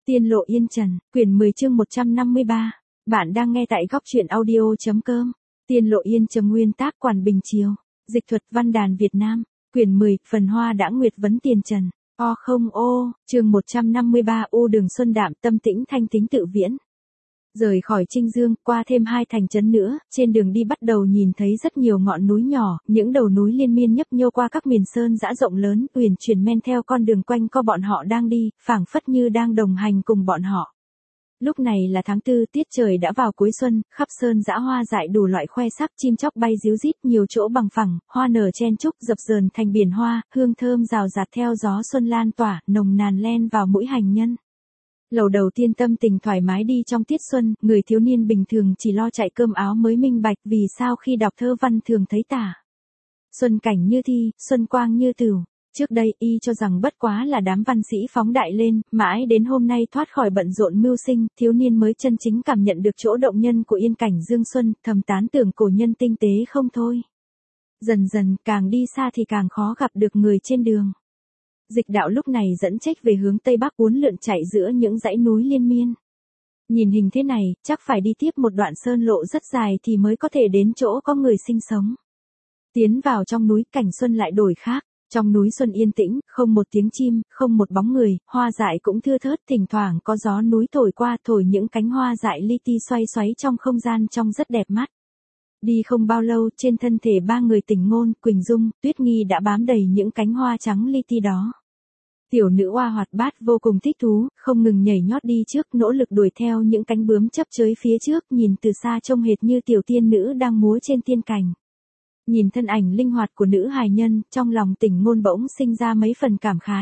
Tiên lộ Yên Trần, quyển 10 chương 153. Bạn đang nghe tại góc truyện audio.com. Tiên lộ Yên Trần, nguyên tác Quản Bình Chiều. Dịch thuật Văn đàn Việt Nam. Quyển 10, phần Hoa đã nguyệt vấn tiền trần. Chương 153. U đường xuân đạm, tâm tĩnh thanh tính tự viễn. Rời khỏi Trinh Dương, qua thêm 2 thành trấn nữa, trên đường đi bắt đầu nhìn thấy rất nhiều ngọn núi nhỏ, những đầu núi liên miên nhấp nhô qua các miền sơn dã rộng lớn, uyển chuyển men theo con đường quanh co bọn họ đang đi, phảng phất như đang đồng hành cùng bọn họ. Lúc này là tháng 4, tiết trời đã vào cuối xuân, khắp sơn dã hoa dại đủ loại khoe sắc, chim chóc bay ríu rít, nhiều chỗ bằng phẳng, hoa nở chen chúc dập dờn thành biển hoa, hương thơm rào rạt theo gió xuân lan tỏa, nồng nàn len vào mũi hành nhân. Lầu đầu tiên tâm tình thoải mái đi trong tiết xuân, người thiếu niên bình thường chỉ lo chạy cơm áo mới minh bạch vì sao khi đọc thơ văn thường thấy tả. Xuân cảnh như thi, xuân quang như tửu. Trước đây y cho rằng bất quá là đám văn sĩ phóng đại lên, mãi đến hôm nay thoát khỏi bận rộn mưu sinh, thiếu niên mới chân chính cảm nhận được chỗ động nhân của yên cảnh dương xuân, thầm tán tưởng cổ nhân tinh tế không thôi. Dần dần, càng đi xa thì càng khó gặp được người trên đường. Dịch đạo lúc này dẫn trách về hướng Tây Bắc uốn lượn chạy giữa những dãy núi liên miên. Nhìn hình thế này, chắc phải đi tiếp một đoạn sơn lộ rất dài thì mới có thể đến chỗ có người sinh sống. Tiến vào trong núi, cảnh xuân lại đổi khác. Trong núi xuân yên tĩnh, không một tiếng chim, không một bóng người, hoa dại cũng thưa thớt, thỉnh thoảng có gió núi thổi qua, thổi những cánh hoa dại li ti xoay xoáy trong không gian trông rất đẹp mắt. Đi không bao lâu, trên thân thể 3 người Tình Ngôn, Quỳnh Dung, Tuyết Nghi đã bám đầy những cánh hoa trắng li ti đó. Tiểu nữ oa hoạt bát vô cùng thích thú, không ngừng nhảy nhót đi trước, nỗ lực đuổi theo những cánh bướm chấp chới phía trước, nhìn từ xa trông hệt như tiểu tiên nữ đang múa trên tiên cảnh. Nhìn thân ảnh linh hoạt của nữ hài nhân, trong lòng Tình Ngôn bỗng sinh ra mấy phần cảm khái.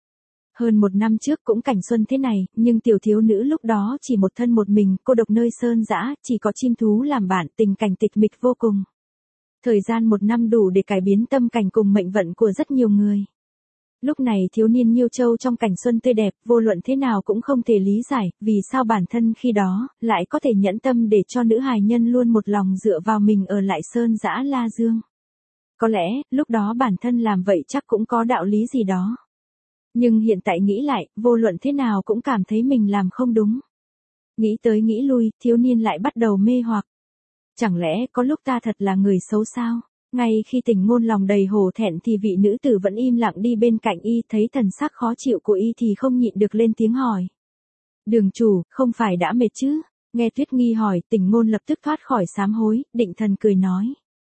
Hơn 1 năm trước cũng cảnh xuân thế này, nhưng tiểu thiếu nữ lúc đó chỉ một thân một mình, cô độc nơi sơn dã, chỉ có chim thú làm bạn, tình cảnh tịch mịch vô cùng. Thời gian 1 năm đủ để cải biến tâm cảnh cùng mệnh vận của rất nhiều người. Lúc này thiếu niên Nhiêu Châu trong cảnh xuân tươi đẹp, vô luận thế nào cũng không thể lý giải, vì sao bản thân khi đó, lại có thể nhẫn tâm để cho nữ hài nhân luôn một lòng dựa vào mình ở lại sơn dã La Dương. Có lẽ, lúc đó bản thân làm vậy chắc cũng có đạo lý gì đó. Nhưng hiện tại nghĩ lại, vô luận thế nào cũng cảm thấy mình làm không đúng. Nghĩ tới nghĩ lui, thiếu niên lại bắt đầu mê hoặc. Chẳng lẽ có lúc ta thật là người xấu sao? Ngay khi Tình Ngôn lòng đầy hổ thẹn thì vị nữ tử vẫn im lặng đi bên cạnh y, thấy thần sắc khó chịu của y thì không nhịn được lên tiếng hỏi. Đường chủ, không phải đã mệt chứ? Nghe Tuyết Nghi hỏi, Tình Ngôn lập tức thoát khỏi sám hối, định thần cười nói.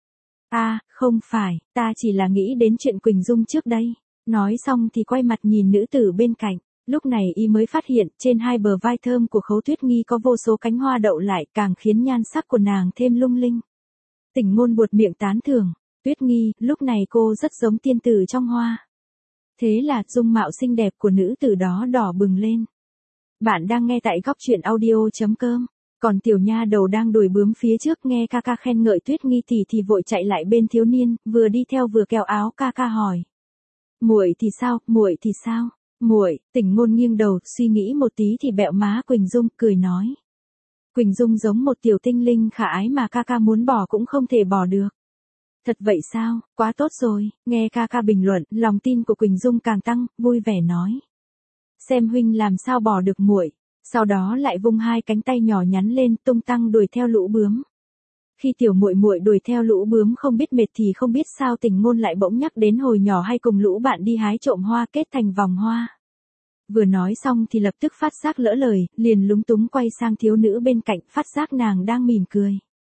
Không phải, ta chỉ là nghĩ đến chuyện Quỳnh Dung trước đây. Nói xong thì quay mặt nhìn nữ tử bên cạnh. Lúc này y mới phát hiện, trên 2 bờ vai thơm của Khấu Tuyết Nghi có vô số cánh hoa đậu lại, càng khiến nhan sắc của nàng thêm lung linh. Tình Ngôn buột miệng tán thưởng. Tuyết Nghi, lúc này cô rất giống tiên tử trong hoa. Thế là, dung mạo xinh đẹp của nữ tử đó đỏ bừng lên. Bạn đang nghe tại góc truyện audio.com. Còn tiểu nha đầu đang đuổi bướm phía trước nghe ca ca khen ngợi Tuyết Nghi tỷ thì vội chạy lại bên thiếu niên, vừa đi theo vừa kéo áo ca ca hỏi. Muội thì sao, muội thì sao? Muội, Tình Ngôn nghiêng đầu, suy nghĩ một tí thì bẹo má Quỳnh Dung, cười nói. Quỳnh Dung giống một tiểu tinh linh khả ái mà ca ca muốn bỏ cũng không thể bỏ được. Thật vậy sao, quá tốt rồi, nghe ca ca bình luận, lòng tin của Quỳnh Dung càng tăng, vui vẻ nói. Xem huynh làm sao bỏ được muội. Sau đó lại vung 2 cánh tay nhỏ nhắn lên, tung tăng đuổi theo lũ bướm. Khi tiểu muội muội đuổi theo lũ bướm không biết mệt thì không biết sao Tình Ngôn lại bỗng nhắc đến hồi nhỏ hay cùng lũ bạn đi hái trộm hoa kết thành vòng hoa. Vừa nói xong thì lập tức phát giác lỡ lời, liền lúng túng quay sang thiếu nữ bên cạnh, phát giác nàng đang mỉm cười.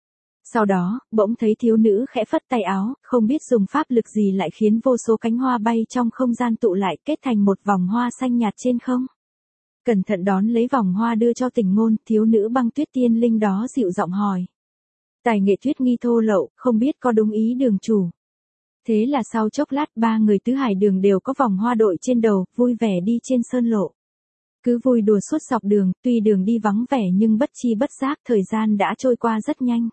Sau đó, bỗng thấy thiếu nữ khẽ phất tay áo, không biết dùng pháp lực gì lại khiến vô số cánh hoa bay trong không gian tụ lại kết thành một vòng hoa xanh nhạt trên không. Cẩn thận đón lấy vòng hoa đưa cho Tình Ngôn, thiếu nữ Băng Tuyết tiên linh đó dịu giọng hỏi. Tài nghệ Tuyết Nghi thô lậu, không biết có đúng ý đường chủ. Thế là sau chốc lát 3 người tứ hải đường đều có vòng hoa đội trên đầu, vui vẻ đi trên sơn lộ. Cứ vui đùa suốt dọc đường, tuy đường đi vắng vẻ nhưng bất chi bất giác thời gian đã trôi qua rất nhanh.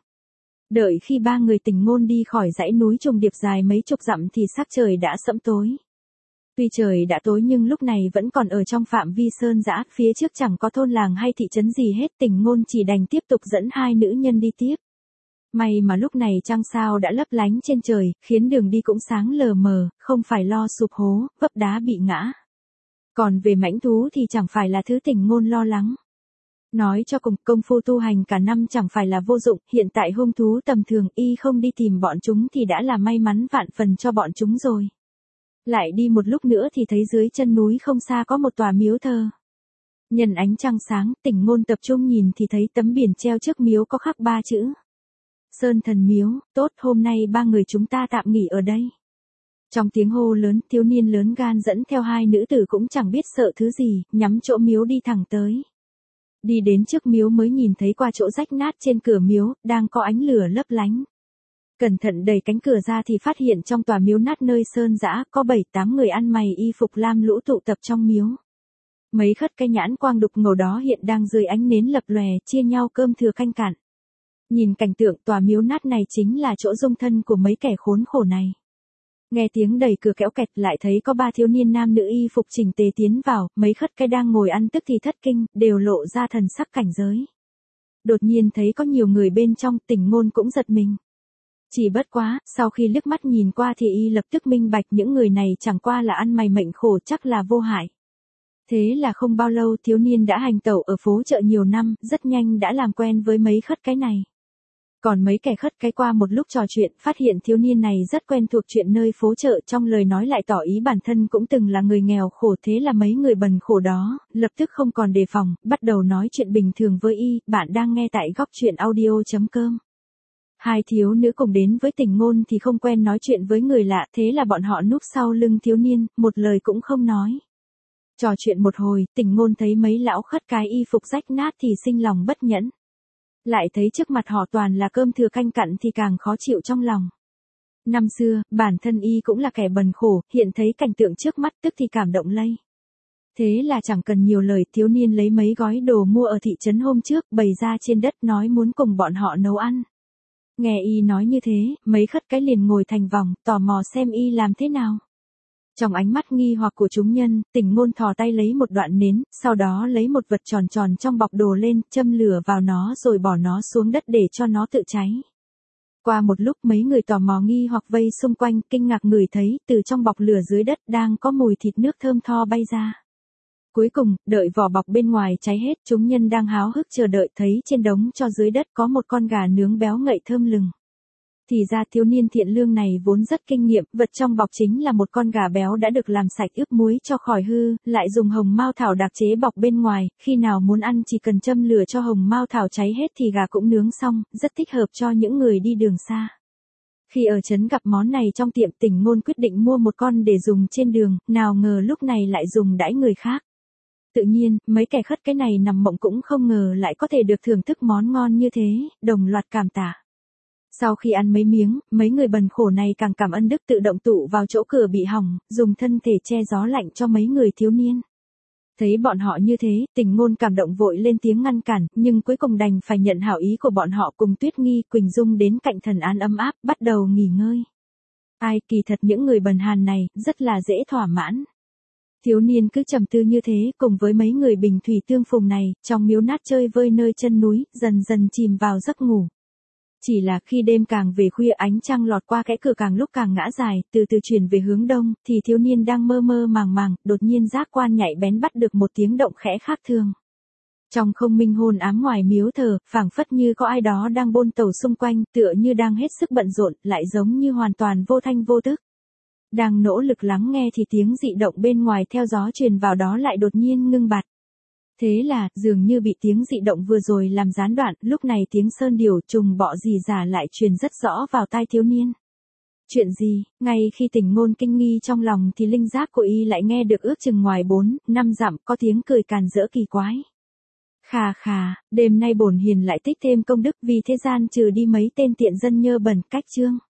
Đợi khi 3 người Tình Ngôn đi khỏi dãy núi trùng điệp dài mấy chục dặm thì sắc trời đã sẫm tối. Tuy trời đã tối nhưng lúc này vẫn còn ở trong phạm vi sơn dã, phía trước chẳng có thôn làng hay thị trấn gì hết, Tình Ngôn chỉ đành tiếp tục dẫn 2 nữ nhân đi tiếp. May mà lúc này trăng sao đã lấp lánh trên trời, khiến đường đi cũng sáng lờ mờ, không phải lo sụp hố, vấp đá bị ngã. Còn về mãnh thú thì chẳng phải là thứ Tình Ngôn lo lắng. Nói cho cùng, công phu tu hành cả năm chẳng phải là vô dụng, hiện tại hung thú tầm thường y không đi tìm bọn chúng thì đã là may mắn vạn phần cho bọn chúng rồi. Lại đi một lúc nữa thì thấy dưới chân núi không xa có một tòa miếu thờ. Nhân ánh trăng sáng, Tình Ngôn tập trung nhìn thì thấy tấm biển treo trước miếu có khắc 3 chữ. Sơn Thần Miếu, tốt, hôm nay 3 người chúng ta tạm nghỉ ở đây. Trong tiếng hô lớn, thiếu niên lớn gan dẫn theo 2 nữ tử cũng chẳng biết sợ thứ gì, nhắm chỗ miếu đi thẳng tới. Đi đến trước miếu mới nhìn thấy qua chỗ rách nát trên cửa miếu, đang có ánh lửa lấp lánh. Cẩn thận đẩy cánh cửa ra thì phát hiện trong tòa miếu nát nơi sơn dã có 7-8 người ăn mày y phục lam lũ tụ tập trong miếu. Mấy khất cái nhãn quang đục ngầu đó hiện đang dưới ánh nến lập lòe chia nhau cơm thừa canh cạn. Nhìn cảnh tượng tòa miếu nát này chính là chỗ dung thân của mấy kẻ khốn khổ này. Nghe tiếng đẩy cửa kéo kẹt lại thấy có 3 thiếu niên nam nữ y phục chỉnh tề tiến vào, mấy khất cái đang ngồi ăn tức thì thất kinh, đều lộ ra thần sắc cảnh giới. Đột nhiên thấy có nhiều người bên trong, Tình Ngôn cũng giật mình. Chỉ bất quá, sau khi liếc mắt nhìn qua thì y lập tức minh bạch những người này chẳng qua là ăn mày mệnh khổ chắc là vô hại. Thế là không bao lâu thiếu niên đã hành tẩu ở phố chợ nhiều năm, rất nhanh đã làm quen với mấy khất cái này. Còn mấy kẻ khất cái qua một lúc trò chuyện, phát hiện thiếu niên này rất quen thuộc chuyện nơi phố chợ, trong lời nói lại tỏ ý bản thân cũng từng là người nghèo khổ, thế là mấy người bần khổ đó, lập tức không còn đề phòng, bắt đầu nói chuyện bình thường với y. Bạn đang nghe tại góc truyện audio.com. 2 thiếu nữ cùng đến với Tình Ngôn thì không quen nói chuyện với người lạ, thế là bọn họ núp sau lưng thiếu niên, một lời cũng không nói. Trò chuyện một hồi, Tình Ngôn thấy mấy lão khất cái y phục rách nát thì sinh lòng bất nhẫn. Lại thấy trước mặt họ toàn là cơm thừa canh cặn thì càng khó chịu trong lòng. Năm xưa, bản thân y cũng là kẻ bần khổ, hiện thấy cảnh tượng trước mắt tức thì cảm động lây. Thế là chẳng cần nhiều lời, thiếu niên lấy mấy gói đồ mua ở thị trấn hôm trước, bày ra trên đất nói muốn cùng bọn họ nấu ăn. Nghe y nói như thế, mấy khất cái liền ngồi thành vòng, tò mò xem y làm thế nào. Trong ánh mắt nghi hoặc của chúng nhân, Tình Ngôn thò tay lấy một đoạn nến, sau đó lấy một vật tròn tròn trong bọc đồ lên, châm lửa vào nó rồi bỏ nó xuống đất để cho nó tự cháy. Qua một lúc mấy người tò mò nghi hoặc vây xung quanh, kinh ngạc ngửi thấy, từ trong bọc lửa dưới đất đang có mùi thịt nước thơm tho bay ra. Cuối cùng, đợi vỏ bọc bên ngoài cháy hết, chúng nhân đang háo hức chờ đợi thấy trên đống tro dưới đất có một con gà nướng béo ngậy thơm lừng. Thì ra thiếu niên thiện lương này vốn rất kinh nghiệm, vật trong bọc chính là một con gà béo đã được làm sạch ướp muối cho khỏi hư, lại dùng hồng mao thảo đặc chế bọc bên ngoài, khi nào muốn ăn chỉ cần châm lửa cho hồng mao thảo cháy hết thì gà cũng nướng xong, rất thích hợp cho những người đi đường xa. Khi ở trấn gặp món này trong tiệm, Tình Ngôn quyết định mua một con để dùng trên đường, nào ngờ lúc này lại dùng đãi người khác. Tự nhiên, mấy kẻ khất cái này nằm mộng cũng không ngờ lại có thể được thưởng thức món ngon như thế, đồng loạt cảm tạ. Sau khi ăn mấy miếng, mấy người bần khổ này càng cảm ơn đức tự động tụ vào chỗ cửa bị hỏng, dùng thân thể che gió lạnh cho mấy người thiếu niên. Thấy bọn họ như thế, Tình Ngôn cảm động vội lên tiếng ngăn cản, nhưng cuối cùng đành phải nhận hảo ý của bọn họ, cùng Tuyết Nghi, Quỳnh Dung đến cạnh thần án ấm áp, bắt đầu nghỉ ngơi. Ai, kỳ thật những người bần hàn này, rất là dễ thỏa mãn. Thiếu niên cứ trầm tư như thế, cùng với mấy người bình thủy tương phùng này, trong miếu nát chơi vơi nơi chân núi, dần dần chìm vào giấc ngủ. Chỉ là khi đêm càng về khuya, ánh trăng lọt qua kẽ cửa càng lúc càng ngã dài, từ từ chuyển về hướng đông, thì thiếu niên đang mơ mơ màng màng, đột nhiên giác quan nhạy bén bắt được một tiếng động khẽ khác thường. Trong không minh hôn ám ngoài miếu thờ, phảng phất như có ai đó đang bôn tẩu xung quanh, tựa như đang hết sức bận rộn, lại giống như hoàn toàn vô thanh vô tức. Đang nỗ lực lắng nghe thì tiếng dị động bên ngoài theo gió truyền vào đó lại đột nhiên ngưng bặt. Thế là, dường như bị tiếng dị động vừa rồi làm gián đoạn, lúc này tiếng sơn điểu trùng bọ rì rả lại truyền rất rõ vào tai thiếu niên. Chuyện gì? Ngay khi Tình Ngôn kinh nghi trong lòng thì linh giác của y lại nghe được ước chừng ngoài 4-5 dặm có tiếng cười càn rỡ kỳ quái. Khà khà, đêm nay bổn hiền lại tích thêm công đức vì thế gian trừ đi mấy tên tiện dân nhơ bẩn cách chương.